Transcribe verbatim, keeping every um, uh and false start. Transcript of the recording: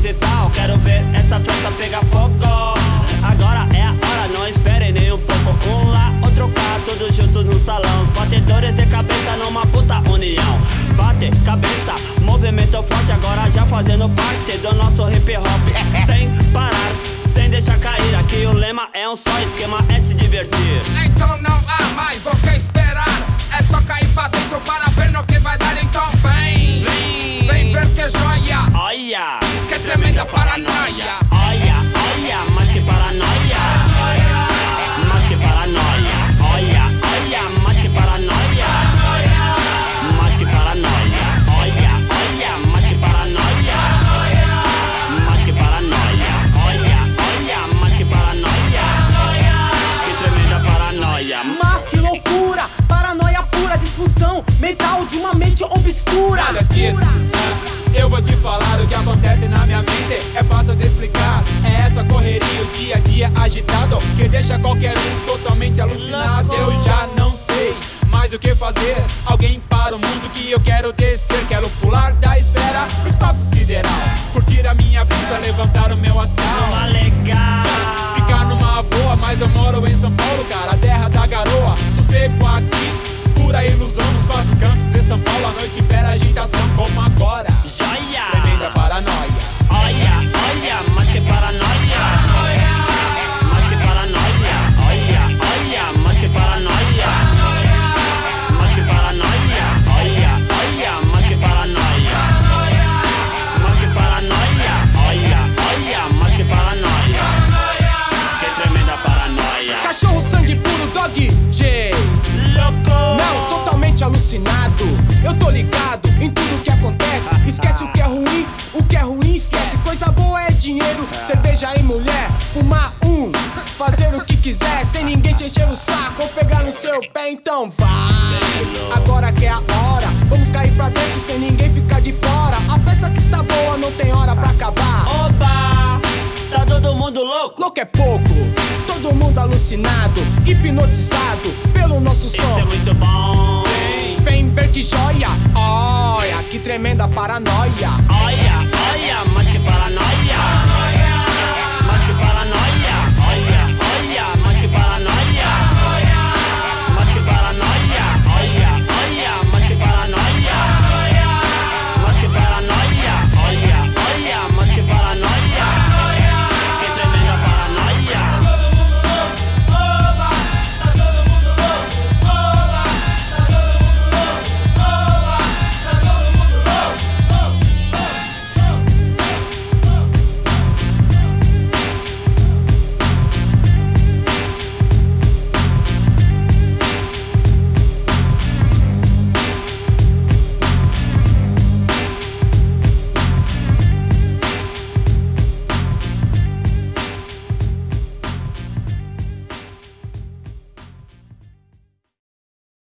que tal? Quero ver essa festa pegar fogo. Agora é a hora, não esperem nem um pouco. Um lá, outro cá, todos juntos no salão. Os batedores de cabeça numa puta união. Bate, cabeça, movimento forte. Agora já fazendo parte do nosso hip hop. Sem parar, sem deixar cair. Aqui o lema é um só, esquema é se divertir. Então não há mais o que esperar. É só cair pra dentro para ver no que vai dar. Então vem, Vem, vem ver que joia. olha, Que tremenda paranoia. olha, olha, mais que paranoia. Mais que paranoia. Olha, olha, mais que paranoia. Mais que paranoia. Olha, olha, mais que paranoia. Mais que paranoia. Olha, olha, mais que paranoia. Que tremenda paranoia. Mas que loucura, paranoia pura, disfunção mental de uma mente obscura. Nada disso, eu vou te falar o que acontece na minha mente. É fácil de explicar, é essa correria, o dia a dia agitado, que deixa qualquer um totalmente alucinado. Eu já não sei mais o que fazer. Alguém para o mundo que eu quero descer. Quero pular da esfera pro espaço sideral, curtir a minha brisa, levantar o meu astral. Uma legal. Ficar numa boa, mas eu moro em São Paulo, cara, terra da garoa. Sossego aqui, pura ilusão. Nos quatro cantos de São Paulo, a noite impera agitação como agora. Joia. Tremenda paranoia. Olha, olha, mais que paranoia. Mais que paranoia. Olha, olha, mais que paranoia. Mais que paranoia. Olha, olha, mais que paranoia. Mais que paranoia. Olha, olha, mais que paranoia. Que tremenda paranoia. Cachorro, sangue puro, dog J. Louco. Não, totalmente alucinado. Eu tô ligado em tudo que acontece. Esquece o que é ruim, o que é ruim esquece. Coisa boa é dinheiro, cerveja e mulher. Fumar um, fazer o que quiser, sem ninguém te encher o saco ou pegar no seu pé, então vai. Agora que é a hora, vamos cair pra dentro sem ninguém ficar de fora. A festa que está boa não tem hora pra acabar. Oba, tá todo mundo louco. Louco é pouco, todo mundo alucinado, hipnotizado pelo nosso Isso som. é muito bom. Vem ver que joia, olha, que tremenda paranoia. Olha, olha,